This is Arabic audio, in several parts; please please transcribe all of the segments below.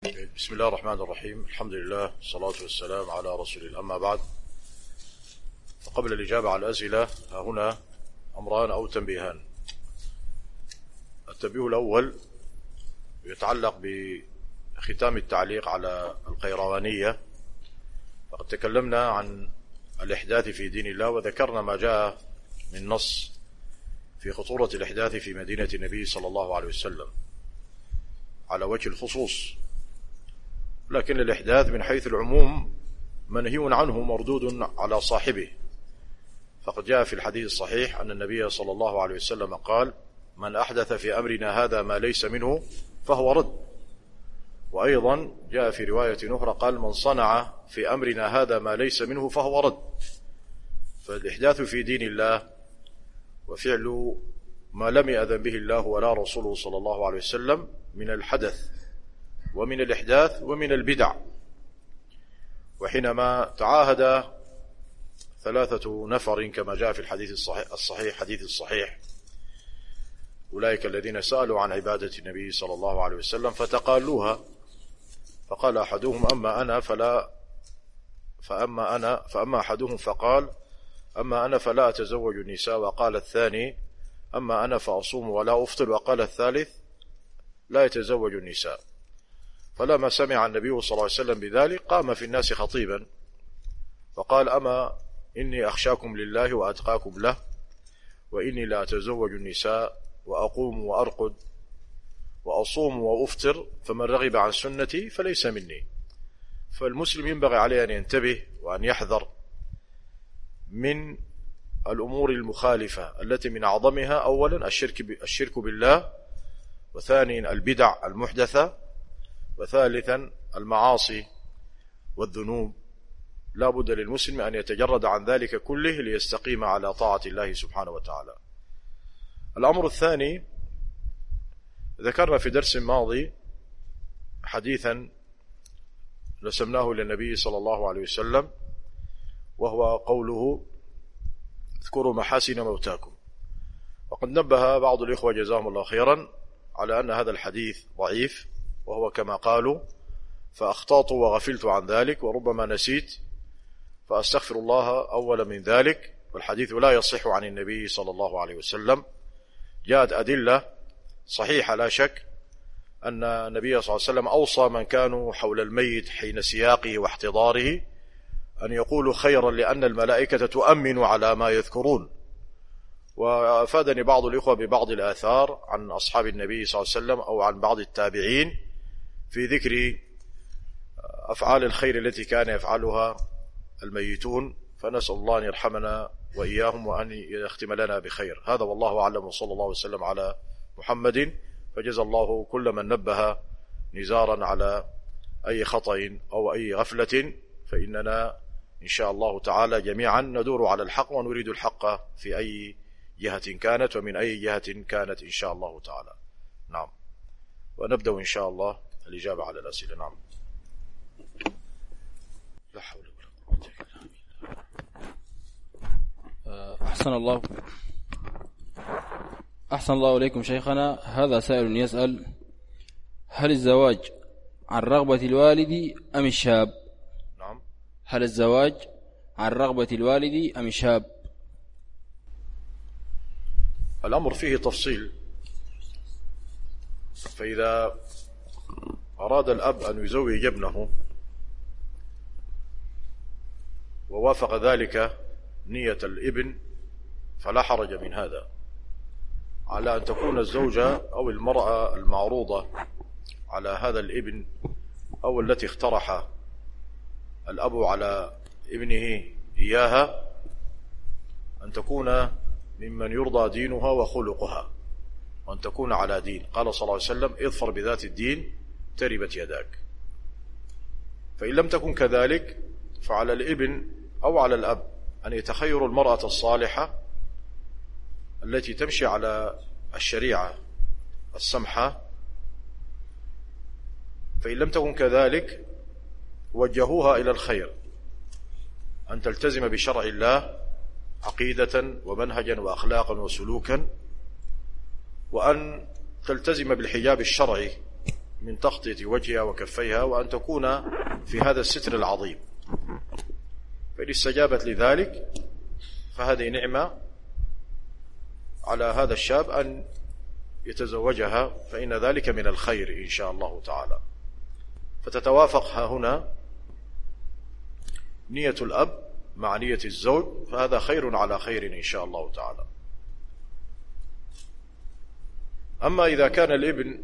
بسم الله الرحمن الرحيم. الحمد لله والصلاة والسلام على رسول الله. أما بعد، فقبل الإجابة على الأسئلة هنا أمران أو تنبيهان. التنبيه الأول يتعلق بختام التعليق على القيروانية. فقد تكلمنا عن الإحداث في دين الله وذكرنا ما جاء من نص في خطورة الإحداث في مدينة النبي صلى الله عليه وسلم على وجه الخصوص، لكن الإحداث من حيث العموم منهي عنه مردود على صاحبه. فقد جاء في الحديث الصحيح أن النبي صلى الله عليه وسلم قال: من أحدث في أمرنا هذا ما ليس منه فهو رد. وأيضا جاء في رواية أخرى قال: من صنع في أمرنا هذا ما ليس منه فهو رد. فالإحداث في دين الله وفعل ما لم يأذن به الله ولا رسوله صلى الله عليه وسلم من الحدث ومن الإحداث ومن البدع. وحينما تعاهد 3 نفر كما جاء في الحديث الصحيح أولئك الذين سألوا عن عبادة النبي صلى الله عليه وسلم فتقالوها، فقال أحدهم: فأما أحدهم فقال: أما أنا فلا أتزوج النساء. وقال الثاني: أما أنا فأصوم ولا أفطر. وقال الثالث: لا يتزوج النساء. فلما سمع النبي صلى الله عليه وسلم بذلك قام في الناس خطيبا فقال: أما إني أخشاكم لله وأتقاكم له، وإني لا أتزوج النساء وأقوم وأرقد وأصوم وأفطر، فمن رغب عن سنتي فليس مني. فالمسلم ينبغي عليه أن ينتبه وأن يحذر من الأمور المخالفة التي من أعظمها أولا الشرك بالله، وثانيا البدع المحدثة، وثالثا المعاصي والذنوب. لا بد للمسلم أن يتجرد عن ذلك كله ليستقيم على طاعة الله سبحانه وتعالى. الأمر الثاني، ذكرنا في درس ماضي حديثا رسمناه للنبي صلى الله عليه وسلم، وهو قوله: اذكروا محاسن موتاكم. وقد نبه بعض الإخوة جزاهم الله خيرا على أن هذا الحديث ضعيف، وهو كما قالوا: فأخطأت وغفلت عن ذلك وربما نسيت فأستغفر الله أول من ذلك. والحديث لا يصح عن النبي صلى الله عليه وسلم. جاءت أدلة صحيحة لا شك أن النبي صلى الله عليه وسلم أوصى من كانوا حول الميت حين سياقه واحتضاره أن يقولوا خيرا لأن الملائكة تؤمن على ما يذكرون. وأفادني بعض الإخوة ببعض الآثار عن أصحاب النبي صلى الله عليه وسلم أو عن بعض التابعين في ذكر أفعال الخير التي كان يفعلها الميتون، فنسأل الله أن يرحمنا وإياهم وأن يختم لنا بخير. هذا والله أعلم، وصلى الله وسلم على محمد. فجزى الله كل من نبه نزارا على أي خطأ أو أي غفلة، فإننا إن شاء الله تعالى جميعا ندور على الحق ونريد الحق في أي جهة كانت ومن أي جهة كانت إن شاء الله تعالى. نعم، ونبدأ إن شاء الله الإجابة على الأسئلة. نعم. لا حول ولا قوة إلا بالله. أحسن الله إليكم شيخنا. هذا سائل يسأل: هل الزواج عن رغبة الوالد أم الشاب؟ نعم. هل الزواج عن رغبة الوالد أم الشاب؟ الأمر فيه تفصيل. فإذا أراد الأب أن يزوج ابنه ووافق ذلك نية الابن فلا حرج من هذا، على أن تكون الزوجة أو المرأة المعروضة على هذا الابن أو التي اقترح الأب على ابنه إياها أن تكون ممن يرضى دينها وخلقها، وأن تكون على دين. قال صلى الله عليه وسلم: اظفر بذات الدين تربت يداك. فإن لم تكن كذلك فعلى الابن أو على الأب أن يتخيروا المرأة الصالحة التي تمشي على الشريعة السمحة. فإن لم تكن كذلك وجهوها إلى الخير، أن تلتزم بشرع الله عقيدة ومنهجا وأخلاقا وسلوكا، وأن تلتزم بالحجاب الشرعي من تغطية وجهها وكفيها، وأن تكون في هذا الستر العظيم. فإن استجابت لذلك فهذه نعمة على هذا الشاب أن يتزوجها، فإن ذلك من الخير إن شاء الله تعالى. فتتوافق هنا نية الأب مع نية الزوج، فهذا خير على خير إن شاء الله تعالى. أما إذا كان الابن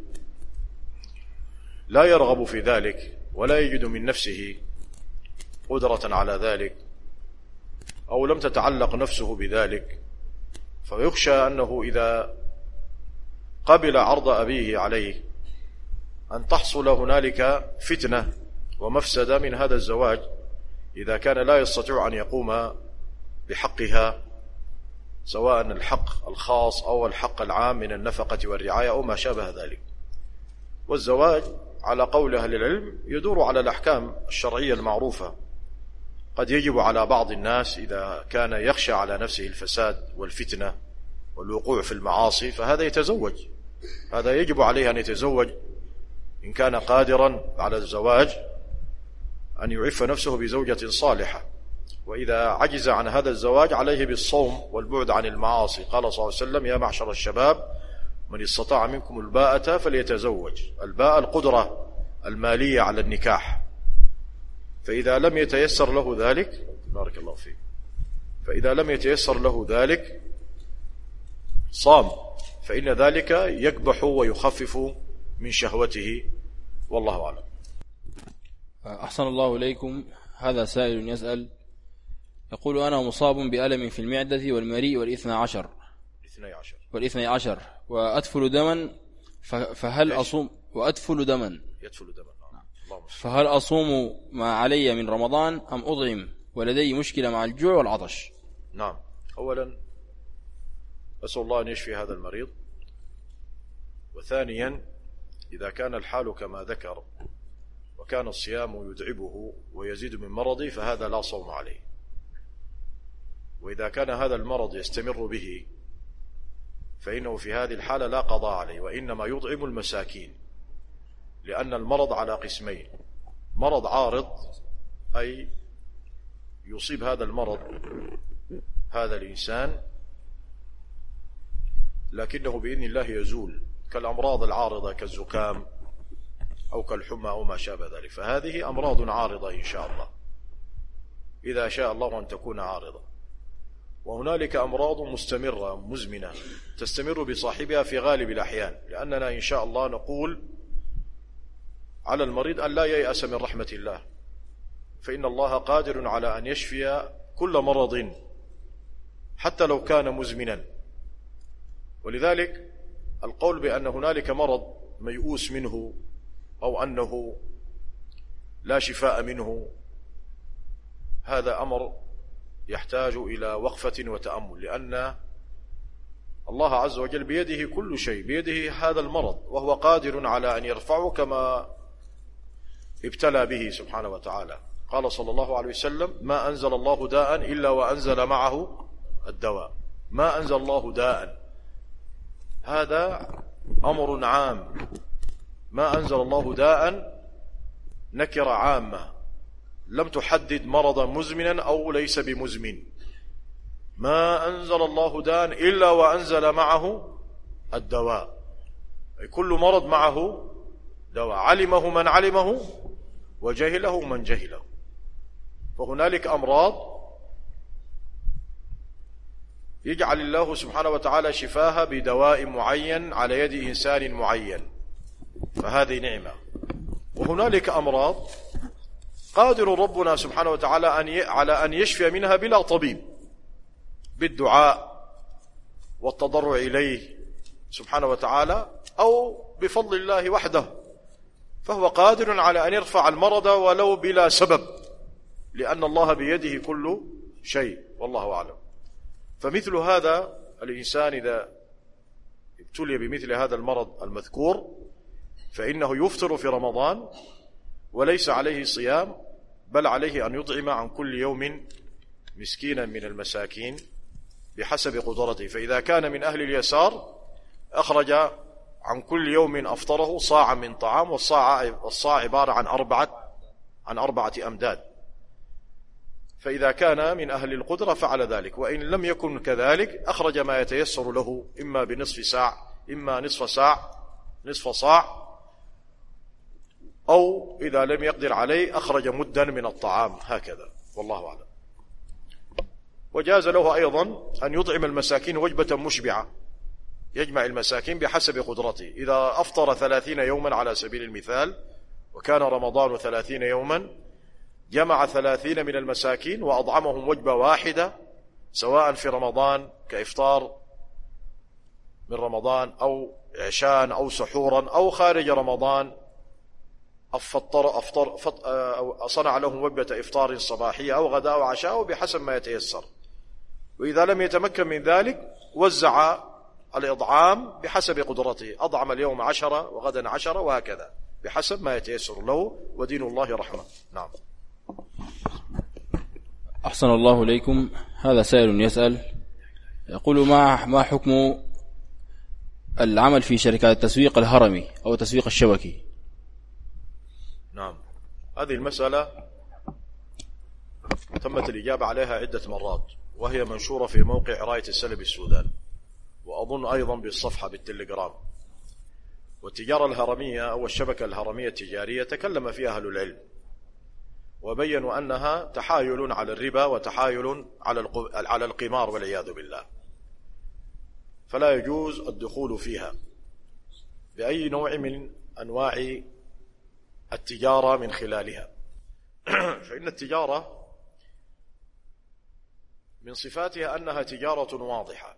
لا يرغب في ذلك ولا يجد من نفسه قدرة على ذلك، أو لم تتعلق نفسه بذلك، فيخشى أنه إذا قبل عرض أبيه عليه أن تحصل هنالك فتنة ومفسدة من هذا الزواج، إذا كان لا يستطيع أن يقوم بحقها، سواء الحق الخاص أو الحق العام من النفقة والرعاية أو ما شابه ذلك. والزواج على قول أهل العلم يدور على الأحكام الشرعية المعروفة. قد يجب على بعض الناس إذا كان يخشى على نفسه الفساد والفتنة والوقوع في المعاصي فهذا يتزوج، هذا يجب عليه أن يتزوج إن كان قادرا على الزواج، أن يعف نفسه بزوجة صالحة. وإذا عجز عن هذا الزواج عليه بالصوم والبعد عن المعاصي. قال صلى الله عليه وسلم: يا معشر الشباب من استطاع منكم الباءة فليتزوج. الباء القدرة المالية على النكاح. فإذا لم يتيسر له ذلك، بارك الله فيك، فإذا لم يتيسر له ذلك صام، فإن ذلك يكبح ويخفف من شهوته، والله أعلم. أحسن الله إليكم. هذا سائل يسأل يقول: أنا مصاب بألم في المعدة والمريء والاثني عشر وأدفل دما، فهل أصوم وأدفل دما فهل أصوم ما علي من رمضان أم أطعم ولدي مشكلة مع الجوع والعطش؟ نعم، أولا أسأل الله أن يشفي هذا المريض، وثانيا إذا كان الحال كما ذكر وكان الصيام يتعبه ويزيد من مرضه فهذا لا صوم عليه. وإذا كان هذا المرض يستمر به فإنه في هذه الحالة لا قضاء عليه، وإنما يطعم المساكين، لأن المرض على قسمين: مرض عارض أي يصيب هذا المرض هذا الإنسان لكنه بإذن الله يزول، كالأمراض العارضة كالزكام أو كالحمى أو ما شابه ذلك، فهذه أمراض عارضة إن شاء الله إذا شاء الله أن تكون عارضة. وهنالك أمراض مستمرة مزمنة تستمر بصاحبها في غالب الأحيان، لأننا إن شاء الله نقول على المريض أن لا ييأس من رحمة الله، فإن الله قادر على أن يشفي كل مرض حتى لو كان مزمنا. ولذلك القول بأن هنالك مرض ميؤوس منه أو أنه لا شفاء منه هذا أمر يحتاج إلى وقفة وتأمل، لأن الله عز وجل بيده كل شيء، بيده هذا المرض وهو قادر على أن يرفعه كما ابتلى به سبحانه وتعالى. قال صلى الله عليه وسلم: ما أنزل الله داء إلا وأنزل معه الدواء. ما أنزل الله داء، هذا أمر عام. ما أنزل الله داء نكرة عامة لم تحدد مرضا مزمنا أو ليس بمزمن. ما أنزل الله داء إلا وأنزل معه الدواء، أي كل مرض معه دواء، علمه من علمه وجهله من جهله. فهنالك أمراض يجعل الله سبحانه وتعالى شفاها بدواء معين على يد إنسان معين، فهذه نعمة. وهنالك أمراض قادر ربنا سبحانه وتعالى على أن يشفي منها بلا طبيب، بالدعاء والتضرع إليه سبحانه وتعالى أو بفضل الله وحده، فهو قادر على أن يرفع المرض ولو بلا سبب، لأن الله بيده كل شيء، والله أعلم. فمثل هذا الإنسان إذا ابتلي بمثل هذا المرض المذكور فإنه يفطر في رمضان وليس عليه صيام، بل عليه أن يطعم عن كل يوم مسكينا من المساكين بحسب قدرته. فإذا كان من أهل اليسار أخرج عن كل يوم أفطره صاع من طعام، والصاع عبارة عن 4 أمداد. فإذا كان من أهل القدرة فعل ذلك، وإن لم يكن كذلك أخرج ما يتيسر له، إما بنصف ساع، إما نصف صاع، أو إذا لم يقدر عليه أخرج مدا من الطعام، هكذا، والله أعلم. وجاز له أيضا أن يطعم المساكين وجبة مشبعة، يجمع المساكين بحسب قدرته. إذا أفطر 30 يوما على سبيل المثال، وكان رمضان 30 يوما، جمع 30 من المساكين وأطعمهم وجبة واحدة، سواء في رمضان كإفطار من رمضان، أو عشاء، أو سحورا، أو خارج رمضان صنع لهم وجبة إفطار صباحية أو غداء أو عشاء، بحسب ما يتيسر. وإذا لم يتمكن من ذلك وزع الإطعام بحسب قدرته، أطعم اليوم 10 وغدا 10، وهكذا بحسب ما يتيسر له، ودين الله رحمة. نعم. أحسن الله إليكم. هذا سائل يسأل يقول: ما حكم العمل في شركات التسويق الهرمي أو التسويق الشبكي؟ نعم، هذه المسألة تمت الإجابة عليها عدة مرات، وهي منشورة في موقع راية السلب السودان، وأظن أيضا بالصفحة بالتليجرام. والتجارة الهرمية أو الشبكة الهرمية التجارية تكلم فيها أهل العلم، وبينوا أنها تحايل على الربا وتحايل على القمار والعياذ بالله، فلا يجوز الدخول فيها بأي نوع من أنواع التجارة من خلالها. فإن التجارة من صفاتها أنها تجارة واضحة،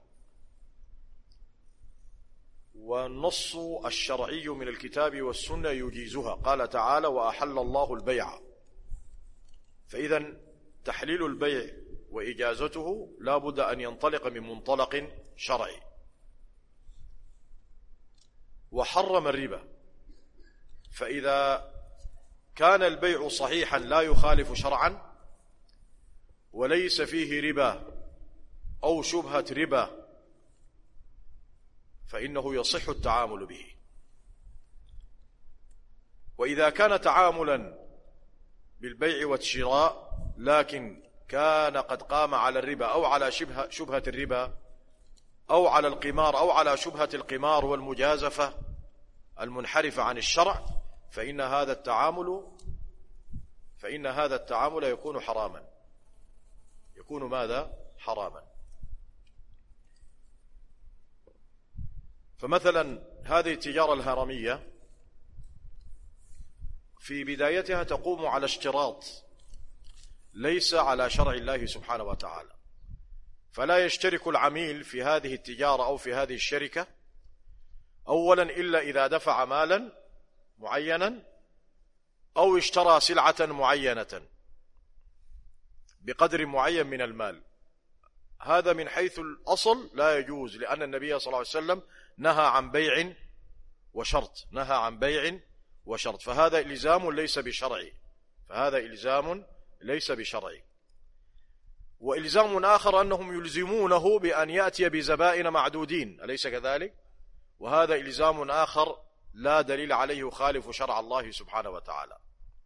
والنص الشرعي من الكتاب والسنة يجيزها. قال تعالى: وأحل الله البيع. فإذا تحليل البيع وإجازته لا بد أن ينطلق من منطلق شرعي. وحرم الربا، فإذا كان البيع صحيحا لا يخالف شرعا وليس فيه ربا أو شبهة ربا، فإنه يصح التعامل به. وإذا كان تعاملا بالبيع والشراء لكن كان قد قام على الربا أو على شبهة الربا أو على القمار أو على شبهة القمار والمجازفة المنحرفة عن الشرع، فإن هذا التعامل يكون حراما. يكون ماذا؟ حراما. فمثلا هذه التجارة الهرمية في بدايتها تقوم على اشتراط ليس على شرع الله سبحانه وتعالى، فلا يشترك العميل في هذه التجارة أو في هذه الشركة أولا إلا إذا دفع مالا معينا أو اشترى سلعة معينة بقدر معين من المال. هذا من حيث الأصل لا يجوز، لأن النبي صلى الله عليه وسلم نهى عن بيع وشرط، فهذا إلزام ليس بشرعي. وإلزام آخر أنهم يلزمونه بأن يأتي بزبائن معدودين، أليس كذلك؟ وهذا إلزام آخر لا دليل عليه يخالف شرع الله سبحانه وتعالى.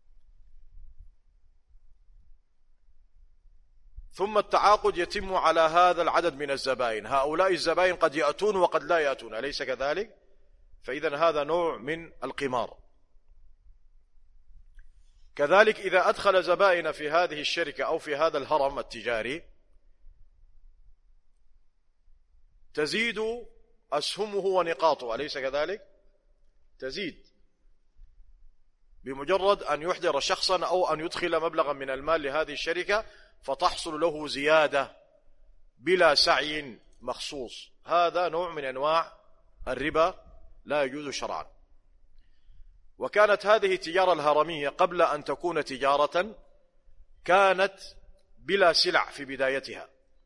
ثم التعاقد يتم على هذا العدد من الزبائن، هؤلاء الزبائن قد يأتون وقد لا يأتون، أليس كذلك؟ فإذا هذا نوع من القمار. كذلك إذا أدخل زبائن في هذه الشركة أو في هذا الهرم التجاري تزيد أسهمه ونقاطه، أليس كذلك؟ تزيد بمجرد أن يحضر شخصا أو أن يدخل مبلغا من المال لهذه الشركة فتحصل له زيادة بلا سعي مخصوص. هذا نوع من أنواع الربا لا يجوز شرعا. وكانت هذه التجارة الهرمية قبل أن تكون تجارة كانت بلا سلع في بدايتها،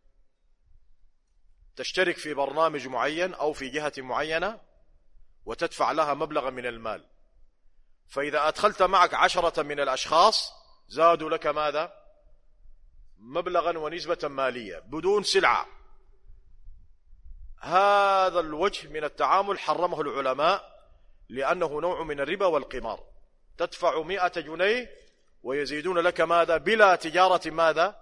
تشترك في برنامج معين أو في جهة معينة وتدفع لها مبلغا من المال، فإذا أدخلت معك 10 من الأشخاص زادوا لك ماذا؟ مبلغا ونسبة مالية بدون سلعة. هذا الوجه من التعامل حرمه العلماء لأنه نوع من الربا والقمار. تدفع 100 جنيه ويزيدون لك ماذا؟ بلا تجارة ماذا؟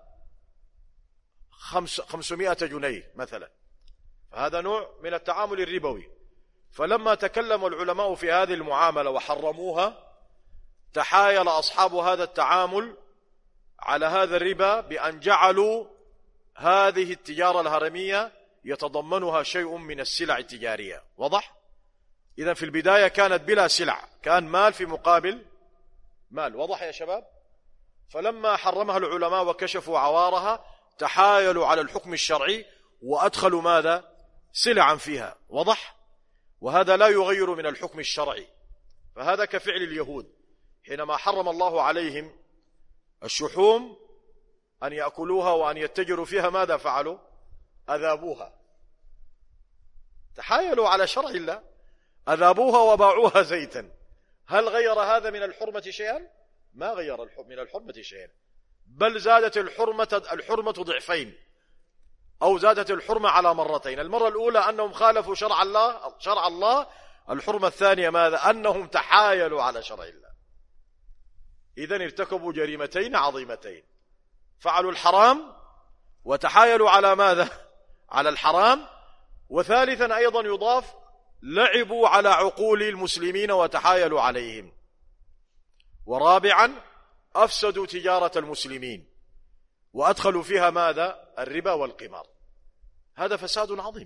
500 جنيه مثلا. فهذا نوع من التعامل الربوي. فلما تكلم العلماء في هذه المعاملة وحرموها، تحايل أصحاب هذا التعامل على هذا الربا بأن جعلوا هذه التجارة الهرمية يتضمنها شيء من السلع التجارية. وضح؟ إذن في البداية كانت بلا سلع، كان مال في مقابل مال. وضح يا شباب؟ فلما حرمها العلماء وكشفوا عوارها، تحايلوا على الحكم الشرعي وأدخلوا ماذا؟ سلعا فيها. وضح؟ وهذا لا يغير من الحكم الشرعي. فهذا كفعل اليهود حينما حرم الله عليهم الشحوم أن يأكلوها وأن يتجروا فيها، ماذا فعلوا؟ أذابوها. تحايلوا على شرع الله، أذابوها وباعوها زيتا. هل غير هذا من الحرمة شيئا؟ ما غير من الحرمة شيئا، بل زادت الحرمة ضعفين، أو زادت الحرمة على مرتين. المرة الأولى أنهم خالفوا شرع الله. الحرمة الثانية ماذا؟ أنهم تحايلوا على شرع الله. إذن ارتكبوا جريمتين عظيمتين، فعلوا الحرام وتحايلوا على ماذا؟ على الحرام. وثالثا أيضا يضاف: لعبوا على عقول المسلمين وتحايلوا عليهم. ورابعا أفسدوا تجارة المسلمين وأدخلوا فيها ماذا؟ الربا والقمار. هذا فساد عظيم.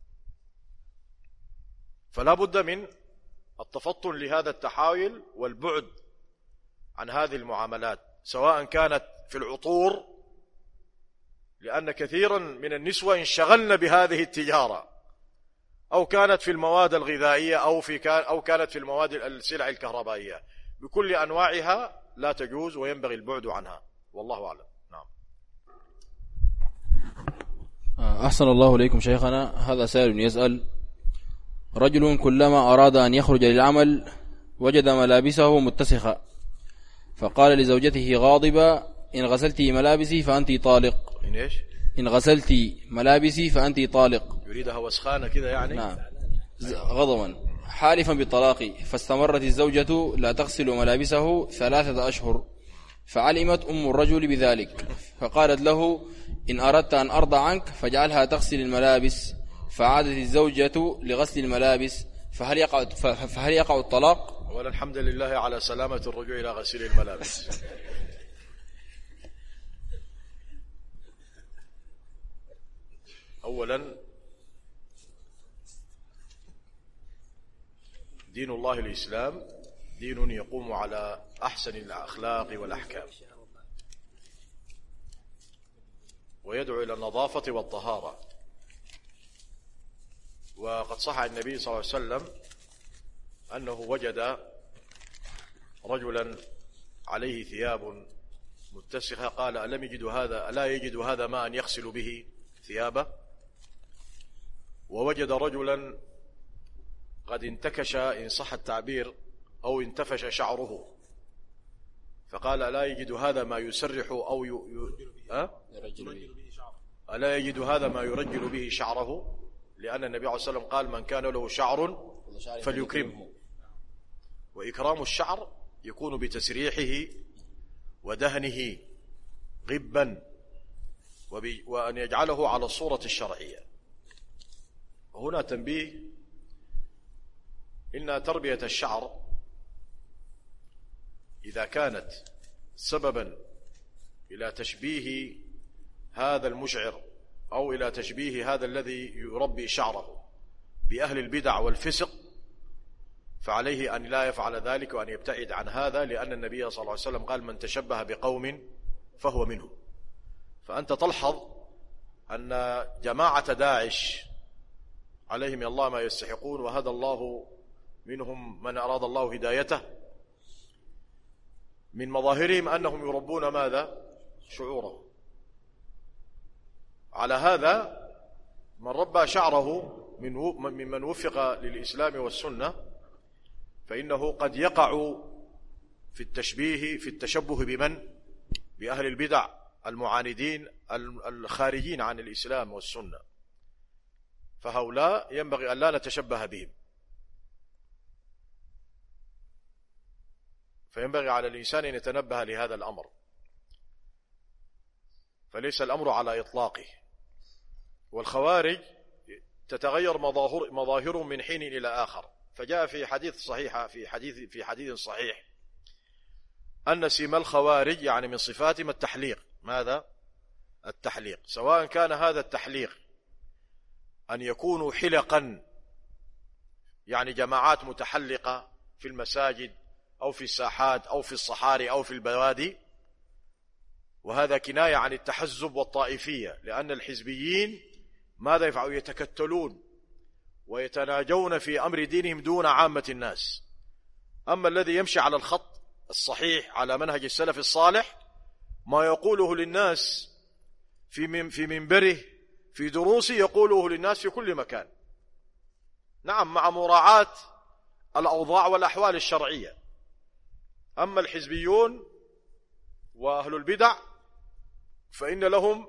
فلا بد من التفطن لهذا التحايل والبعد عن هذه المعاملات، سواء كانت في العطور، لأن كثيرا من النسوة انشغلن بهذه التجارة، أو كانت في المواد الغذائية، أو كانت في المواد السلع الكهربائية، بكل أنواعها لا تجوز وينبغي البعد عنها. والله أعلم. نعم. أحسن الله إليكم شيخنا. هذا سائل يسأل: رجل كلما أراد أن يخرج للعمل وجد ملابسه متسخة، فقال لزوجته غاضبة: إن غسلت ملابسي فأنت طالق. إن إيش؟ إن غسلت ملابسي فأنت طالق. يريدها وسخانة كذا يعني؟ نعم، غضبا حالفا بالطلاق. فاستمرت الزوجة لا تغسل ملابسه 3 أشهر، فعلمت أم الرجل بذلك، فقالت له: إن أردت أن أرضى عنك فاجعلها تغسل الملابس. فعادت الزوجة لغسل الملابس، فهل يقع الطلاق؟ أولا الحمد لله على سلامة الرجوع إلى غسيل الملابس. أولا دين الله الإسلام دين يقوم على أحسن الأخلاق والأحكام، ويدعو إلى النظافة والطهارة. وقد صح عن النبي صلى الله عليه وسلم أنه وجد رجلا عليه ثياب متسخة، قال: ألا يجد هذا ماء يغسل به ثيابه؟ ووجد رجلا قد انتكش، إن صح التعبير، أو انتفش شعره، فقال: ألا يجد هذا ما يسرح أو ألا يجد هذا ما يرجل به شعره؟ لأن النبي عليه الصلاة والسلام قال: من كان له شعر فليكرمه. وإكرام الشعر يكون بتسريحه ودهنه غبا، وأن يجعله على الصورة الشرعية. وهنا تنبيه: إن تربية الشعر إذا كانت سببا إلى تشبيه هذا المشعر، أو إلى تشبيه هذا الذي يربي شعره بأهل البدع والفسق، فعليه أن لا يفعل ذلك وأن يبتعد عن هذا، لأن النبي صلى الله عليه وسلم قال: من تشبه بقوم فهو منهم. فأنت تلحظ أن جماعة داعش عليهم من الله ما يستحقون، وهدى الله منهم من أراد الله هدايته، من مظاهرهم أنهم يربون ماذا؟ شعوره. على هذا من ربى شعره ممن وفق للإسلام والسنة، فإنه قد يقع في التشبه بمن؟ بأهل البدع المعاندين الخارجين عن الإسلام والسنة. فهؤلاء ينبغي أن لا نتشبه بهم، فينبغي على الإنسان أن يتنبه لهذا الأمر، فليس الأمر على إطلاقه. والخوارج تتغير مظاهر من حين إلى آخر، فجاء في حديث صحيح في حديث صحيح أن سيما الخوارج يعني من صفاتهم التحليق. ماذا؟ التحليق، سواء كان هذا التحليق أن يكونوا حلقا يعني جماعات متحلقة في المساجد أو في الساحات أو في الصحاري أو في البوادي، وهذا كناية عن التحزب والطائفية، لأن الحزبيين ماذا يفعلون؟ يتكتلون ويتناجون في أمر دينهم دون عامة الناس. أما الذي يمشي على الخط الصحيح على منهج السلف الصالح ما يقوله للناس في منبره في دروسه يقوله للناس في كل مكان، نعم مع مراعاة الأوضاع والأحوال الشرعية. أما الحزبيون وأهل البدع فإن لهم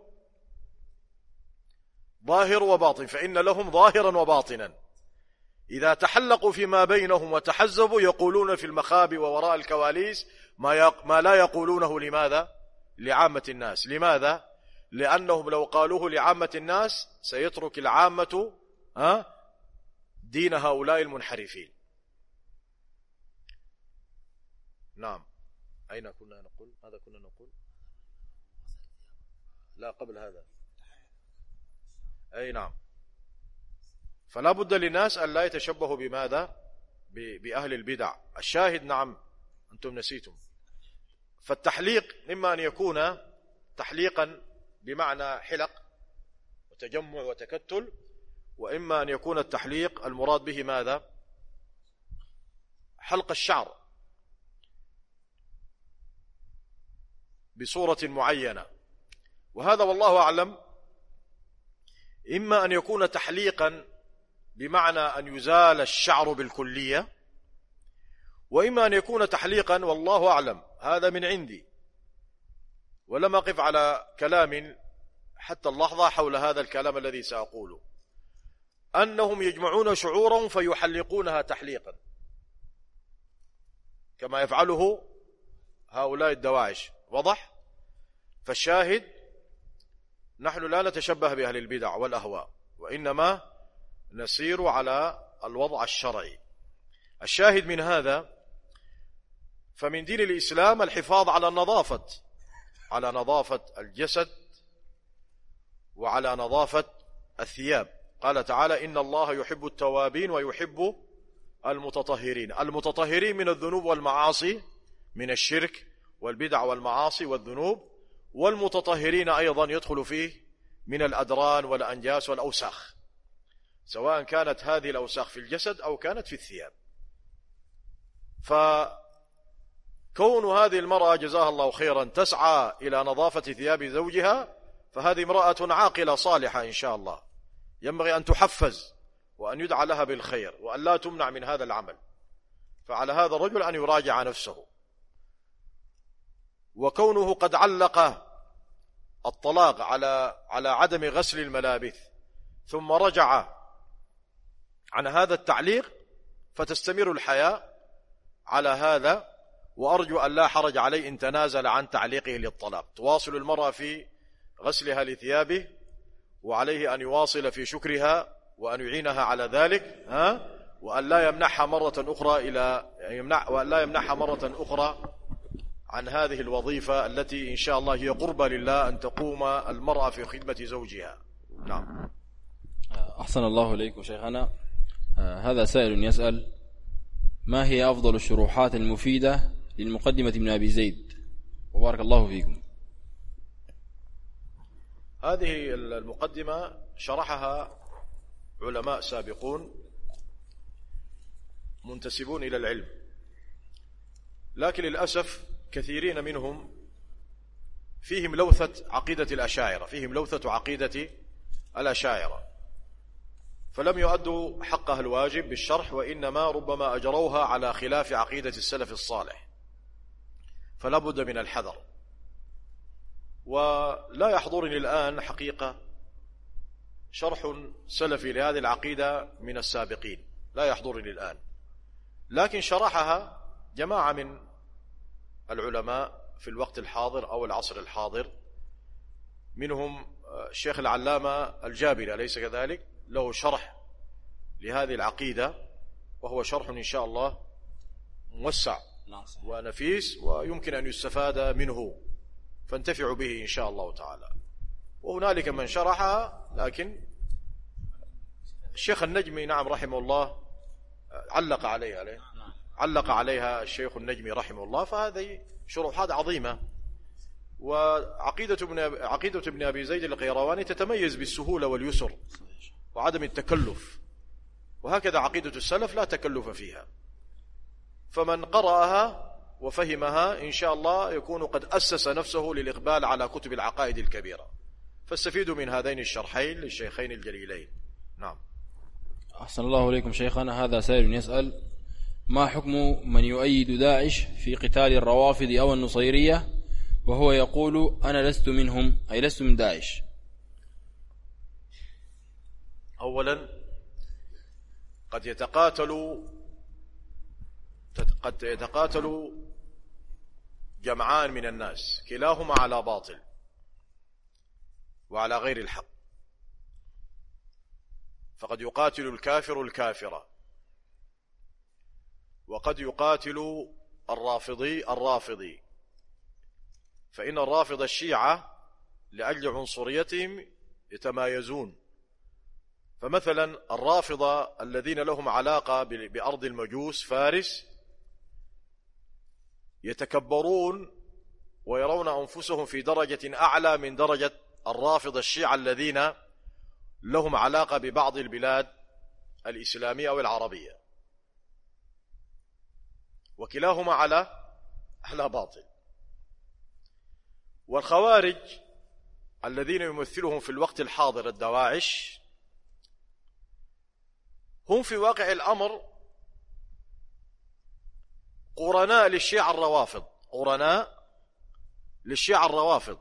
ظاهر وباطن، فإن لهم ظاهرا وباطنا. إذا تحلقوا فيما بينهم وتحزبوا يقولون في المخابئ ووراء الكواليس ما لا يقولونه. لماذا؟ لعامة الناس. لماذا؟ لأنهم لو قالوه لعامة الناس سيترك العامة دين هؤلاء المنحرفين. نعم. أين كنا نقول؟ ماذا كنا نقول؟ لا قبل هذا. أي نعم. فلا بد للناس أن لا يتشبهوا بماذا؟ بأهل البدع. الشاهد نعم أنتم نسيتم. فالتحليق إما أن يكون تحليقا بمعنى حلق وتجمع وتكتل، وإما أن يكون التحليق المراد به ماذا؟ حلق الشعر بصورة معينة. وهذا والله أعلم إما أن يكون تحليقا بمعنى أن يزال الشعر بالكلية، وإما أن يكون تحليقا والله أعلم هذا من عندي ولم أقف على كلام حتى اللحظة حول هذا الكلام الذي سأقوله، أنهم يجمعون شعورهم فيحلقونها تحليقا كما يفعله هؤلاء الدواعش. وضح؟ فالشاهد نحن لا نتشبه بأهل البدع والأهواء، وإنما نسير على الوضع الشرعي. الشاهد من هذا فمن دين الإسلام الحفاظ على نظافة الجسد وعلى نظافة الثياب. قال تعالى إن الله يحب التوابين ويحب المتطهرين من الذنوب والمعاصي، من الشرك والبدع والمعاصي والذنوب، والمتطهرين أيضا يدخل فيه من الأدران والأنجاس والأوساخ، سواء كانت هذه الأوساخ في الجسد أو كانت في الثياب. فكون هذه المرأة جزاها الله خيرا تسعى إلى نظافة ثياب زوجها فهذه امرأة عاقلة صالحة إن شاء الله، ينبغي أن تحفز وأن يدعى لها بالخير وأن لا تمنع من هذا العمل. فعلى هذا الرجل أن يراجع نفسه. وكونه قد علق الطلاق على عدم غسل الملابس ثم رجع عن هذا التعليق فتستمر الحياة على هذا، وأرجو أن لا حرج عليه إن تنازل عن تعليقه للطلاق. تواصل المرأة في غسلها لثيابه، وعليه أن يواصل في شكرها وأن يعينها على ذلك، وأن لا يمنعها مرة أخرى عن هذه الوظيفة التي إن شاء الله هي قربة لله أن تقوم المرأة في خدمة زوجها. نعم. أحسن الله إليكم شيخنا. هذا سائل يسأل: ما هي أفضل الشروحات المفيدة للمقدمة من أبي زيد؟ وبارك الله فيكم. هذه المقدمة شرحها علماء سابقون منتسبون إلى العلم، لكن للأسف كثيرين منهم فيهم لوثة عقيدة الأشاعرة، فلم يؤدوا حقها الواجب بالشرح، وإنما ربما أجروها على خلاف عقيدة السلف الصالح، فلا بد من الحذر. ولا يحضرني الآن حقيقة شرح سلفي لهذه العقيدة من السابقين لا يحضرني الآن، لكن شرحها جماعة من العلماء في الوقت الحاضر أو العصر الحاضر، منهم الشيخ العلامة الجابري أليس كذلك؟ له شرح لهذه العقيدة، وهو شرح إن شاء الله موسع ونفيس ويمكن أن يستفاد منه، فانتفعوا به إن شاء الله تعالى. وهنالك من شرحها، لكن الشيخ النجمي نعم رحمه الله علق عليها الشيخ النجمي رحمه الله، فهذه شروحات عظيمة. وعقيدة ابن أبي زيد القيرواني تتميز بالسهولة واليسر وعدم التكلف، وهكذا عقيدة السلف لا تكلف فيها، فمن قرأها وفهمها إن شاء الله يكون قد أسس نفسه للإقبال على كتب العقائد الكبيرة، فاستفيدوا من هذين الشرحين للشيخين الجليلين. نعم. أحسن الله إليكم شيخنا. هذا سائل يسأل: ما حكم من يؤيد داعش في قتال الروافض أو النصيرية وهو يقول أنا لست منهم، أي لست من داعش؟ أولا قد يتقاتل جمعان من الناس كلاهما على باطل وعلى غير الحق، فقد يقاتل الكافر الكافرة، وقد يقاتل الرافضي، فإن الرافض الشيعة لأجل عنصريتهم يتمايزون. فمثلا الرافضة الذين لهم علاقة بأرض المجوس فارس يتكبرون ويرون أنفسهم في درجة أعلى من درجة الرافضة الشيعة الذين لهم علاقة ببعض البلاد الإسلامية أو العربية، وكلاهما على باطل. والخوارج الذين يمثلهم في الوقت الحاضر الدواعش هم في واقع الأمر قرناء للشيعة الروافض،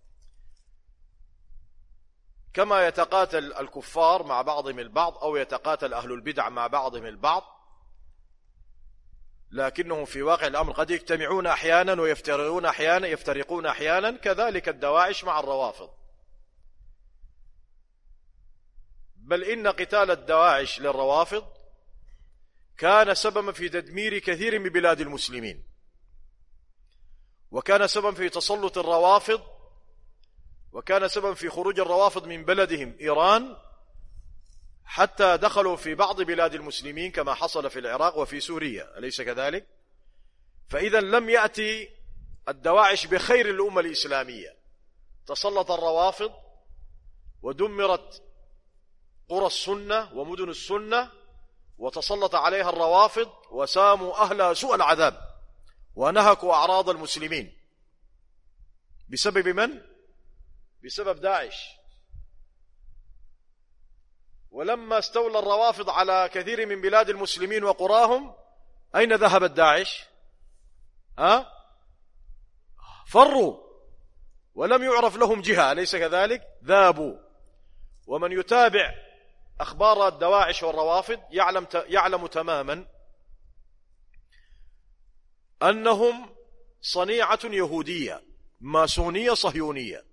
كما يتقاتل الكفار مع بعضهم البعض أو يتقاتل أهل البدع مع بعضهم البعض، لكنهم في واقع الأمر قد يجتمعون أحيانا ويفترقون أحيانا، كذلك الدواعش مع الروافض. بل إن قتال الدواعش للروافض كان سببا في تدمير كثير من بلاد المسلمين، وكان سببا في تسلط الروافض، وكان سببا في خروج الروافض من بلدهم إيران، حتى دخلوا في بعض بلاد المسلمين كما حصل في العراق وفي سوريا، أليس كذلك؟ فإذا لم يأتي الدواعش بخير الأمة الإسلامية، تسلط الروافض ودمرت قرى السنة ومدن السنة، وتسلط عليها الروافض وساموا أهلها سوء العذاب ونهكوا أعراض المسلمين. بسبب من؟ بسبب داعش. ولما استولى الروافض على كثير من بلاد المسلمين وقراهم، أين ذهبت داعش؟ فروا ولم يعرف لهم جهة، أليس كذلك؟ ذابوا. ومن يتابع أخبار الدواعش والروافض يعلم تماما أنهم صنيعة يهودية ماسونية صهيونية.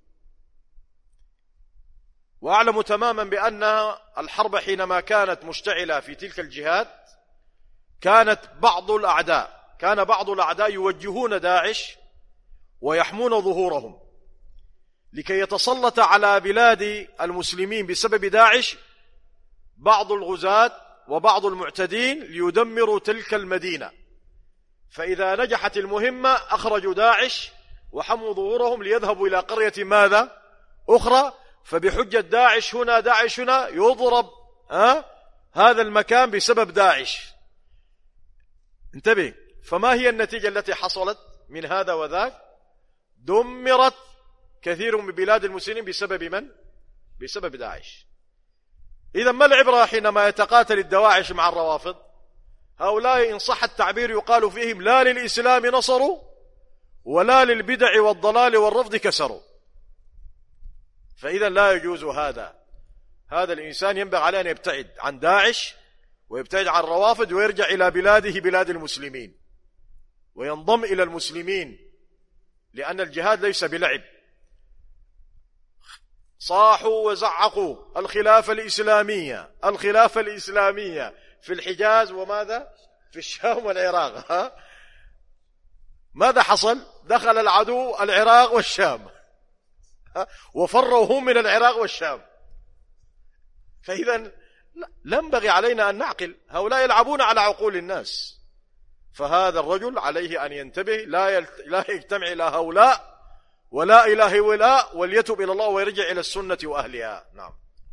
وأعلم تماما بأن الحرب حينما كانت مشتعلة في تلك الجهات كان بعض الأعداء يوجهون داعش ويحمون ظهورهم لكي يتسلط على بلاد المسلمين بسبب داعش بعض الغزاة وبعض المعتدين ليدمروا تلك المدينة. فإذا نجحت المهمة أخرجوا داعش وحموا ظهورهم ليذهبوا إلى قرية ماذا؟ أخرى، فبحجة داعش هنا يضرب هذا المكان بسبب داعش. انتبه، فما هي النتيجة التي حصلت من هذا وذاك؟ دمرت كثير من بلاد المسلمين بسبب من؟ بسبب داعش. إذا ما العبرة حينما يتقاتل الدواعش مع الروافض؟ هؤلاء إن صح التعبير يقال فيهم لا للإسلام نصروا ولا للبدع والضلال والرفض كسروا. فإذا لا يجوز هذا. هذا الإنسان ينبغي عليه أن يبتعد عن داعش ويبتعد عن الروافض ويرجع إلى بلاده بلاد المسلمين وينضم إلى المسلمين، لأن الجهاد ليس بلعب. صاحوا وزعقوا الخلافة الإسلامية، الخلافة الإسلامية في الحجاز وماذا؟ في الشام والعراق. ماذا حصل؟ دخل العدو العراق والشام وفروا هم من العراق والشام. فإذا ينبغي علينا أن نعقل، هؤلاء يلعبون على عقول الناس. فهذا الرجل عليه أن ينتبه، لا يجتمع إلى هؤلاء ولا إلى هؤلاء، وليتوب إلى الله ويرجع إلى السنة وأهلها. نعم.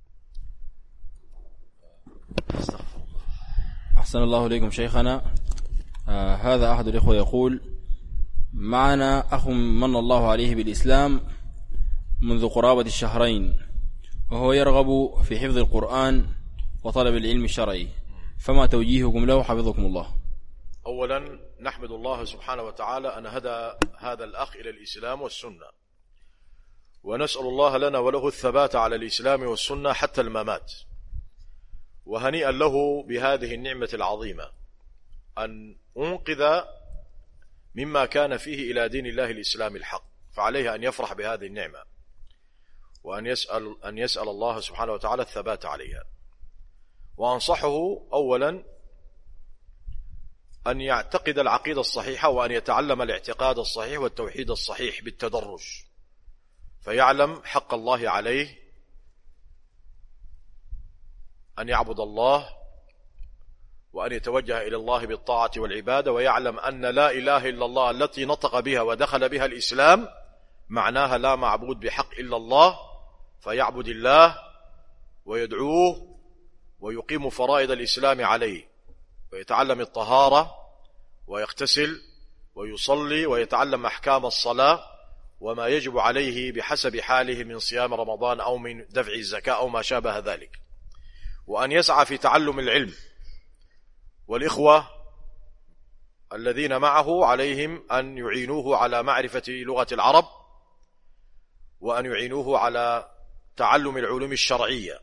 أحسن الله إليكم شيخنا. هذا أحد الإخوة يقول: معنا أخ من الله عليه بالإسلام منذ قرابة الشهرين، وهو يرغب في حفظ القرآن وطلب العلم الشرعي، فما توجيهكم له حفظكم الله؟ أولا نحمد الله سبحانه وتعالى أن هدى هذا الأخ إلى الإسلام والسنة، ونسأل الله لنا وله الثبات على الإسلام والسنة حتى الممات. وهنيئا له بهذه النعمة العظيمة أن أنقذ مما كان فيه إلى دين الله الإسلام الحق، فعليه أن يفرح بهذه النعمة وأن يسأل الله سبحانه وتعالى الثبات عليها. وأنصحه أولا أن يعتقد العقيدة الصحيحة، وأن يتعلم الاعتقاد الصحيح والتوحيد الصحيح بالتدرج، فيعلم حق الله عليه أن يعبد الله وأن يتوجه إلى الله بالطاعة والعبادة، ويعلم أن لا إله إلا الله التي نطق بها ودخل بها الإسلام معناها لا معبود بحق إلا الله، فيعبد الله ويدعوه ويقيم فرائض الإسلام عليه، ويتعلم الطهارة ويغتسل ويصلي ويتعلم أحكام الصلاة وما يجب عليه بحسب حاله من صيام رمضان أو من دفع الزكاة أو ما شابه ذلك، وأن يسعى في تعلم العلم. والإخوة الذين معه عليهم أن يعينوه على معرفة لغة العرب، وأن يعينوه على تعلم العلوم الشرعية،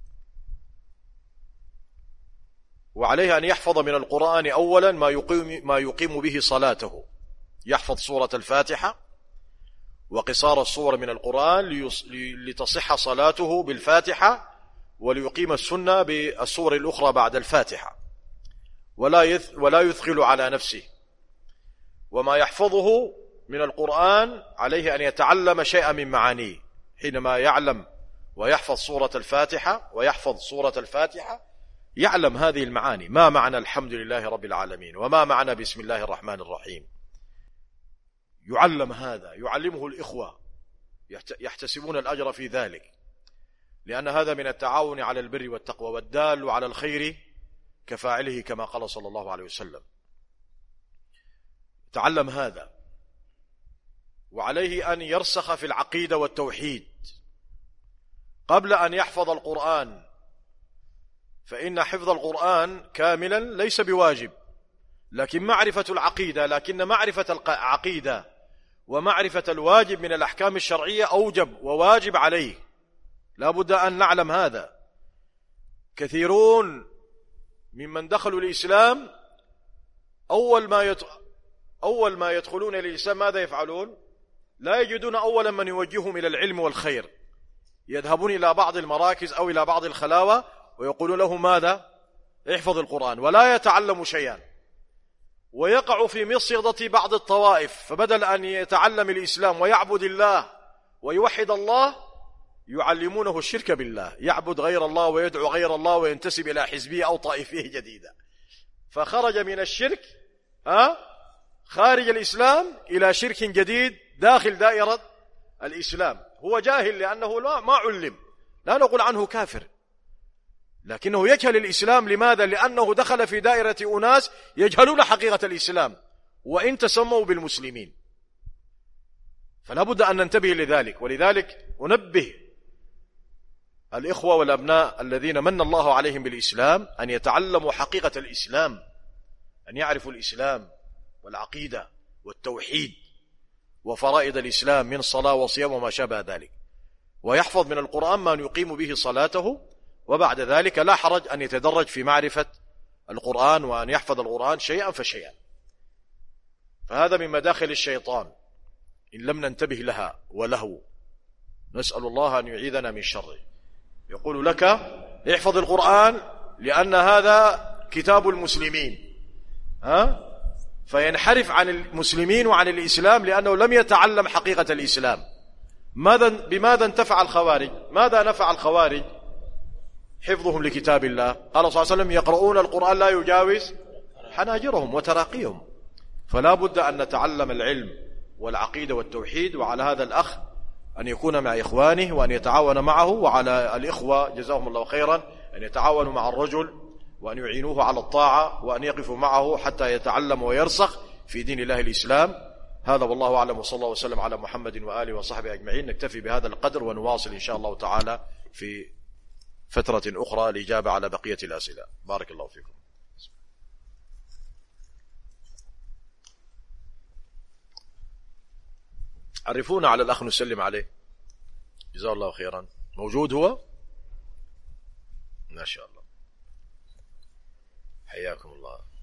وعليه أن يحفظ من القرآن أولا ما يقيم به صلاته، يحفظ سورة الفاتحة وقصار السور من القرآن لتصح صلاته بالفاتحة، وليقيم السنة بالسور الأخرى بعد الفاتحة، ولا يثقل على نفسه. وما يحفظه من القرآن عليه أن يتعلم شيئا من معانيه، حينما يعلم ويحفظ سورة الفاتحة يعلم هذه المعاني، ما معنى الحمد لله رب العالمين، وما معنى بسم الله الرحمن الرحيم. يعلم هذا، يعلمه الإخوة يحتسبون الأجر في ذلك، لأن هذا من التعاون على البر والتقوى، والدال على الخير كفاعله كما قال صلى الله عليه وسلم. تعلم هذا، وعليه أن يرسخ في العقيدة والتوحيد قبل أن يحفظ القرآن، فإن حفظ القرآن كاملا ليس بواجب، لكن معرفة العقيدة، لكن معرفة العقيدة ومعرفة الواجب من الأحكام الشرعية أوجب وواجب عليه، لا بد أن نعلم هذا. كثيرون ممن دخلوا الإسلام أول ما يدخلون إلى الإسلام ماذا يفعلون؟ لا يجدون أولا من يوجههم إلى العلم والخير، يذهبون إلى بعض المراكز أو إلى بعض الخلاوة ويقولون له ماذا؟ احفظ القرآن، ولا يتعلم شيئا، ويقع في مصيدة بعض الطوائف، فبدل أن يتعلم الإسلام ويعبد الله ويوحد الله يعلمونه الشرك بالله، يعبد غير الله ويدعو غير الله وينتسب إلى حزبية أو طائفية جديدة، فخرج من الشرك خارج الإسلام إلى شرك جديد داخل دائرة الإسلام. هو جاهل لأنه ما علم، لا نقول عنه كافر، لكنه يجهل الإسلام. لماذا؟ لأنه دخل في دائرة أناس يجهلون حقيقة الإسلام وإن تسموا بالمسلمين، فلا بد أن ننتبه لذلك. ولذلك أنبه الإخوة والأبناء الذين من الله عليهم بالإسلام أن يتعلموا حقيقة الإسلام، أن يعرفوا الإسلام والعقيدة والتوحيد وفرائض الإسلام من صلاة وصيام وما شابه ذلك، ويحفظ من القرآن ما يقيم به صلاته وبعد ذلك لا حرج أن يتدرج في معرفة القرآن وأن يحفظ القرآن شيئا فشيئا. فهذا من مداخل الشيطان إن لم ننتبه لها وله، نسأل الله أن يعيذنا من شره. يقول لك احفظ القرآن لأن هذا كتاب المسلمين، فينحرف عن المسلمين وعن الإسلام لأنه لم يتعلم حقيقة الإسلام. بماذا انتفع الخوارج؟ ماذا نفع الخوارج؟ حفظهم لكتاب الله. قال صلى الله عليه وسلم يقرؤون القرآن لا يجاوز حناجرهم وتراقيهم. فلا بد أن نتعلم العلم والعقيدة والتوحيد، وعلى هذا الأخ أن يكون مع إخوانه وأن يتعاون معه، وعلى الإخوة جزاهم الله خيرا أن يتعاونوا مع الرجل وأن يعينوه على الطاعة وأن يقفوا معه حتى يتعلم ويرسخ في دين الله الإسلام. هذا والله أعلم، وصلى الله وسلم على محمد وآله وصحبه أجمعين. نكتفي بهذا القدر ونواصل إن شاء الله تعالى في فترة أخرى الإجابة على بقية الأسئلة. بارك الله فيكم. عرفونا على الأخ نسلم عليه، جزاه الله خيرا. موجود هو؟ ما شاء الله، حياكم الله.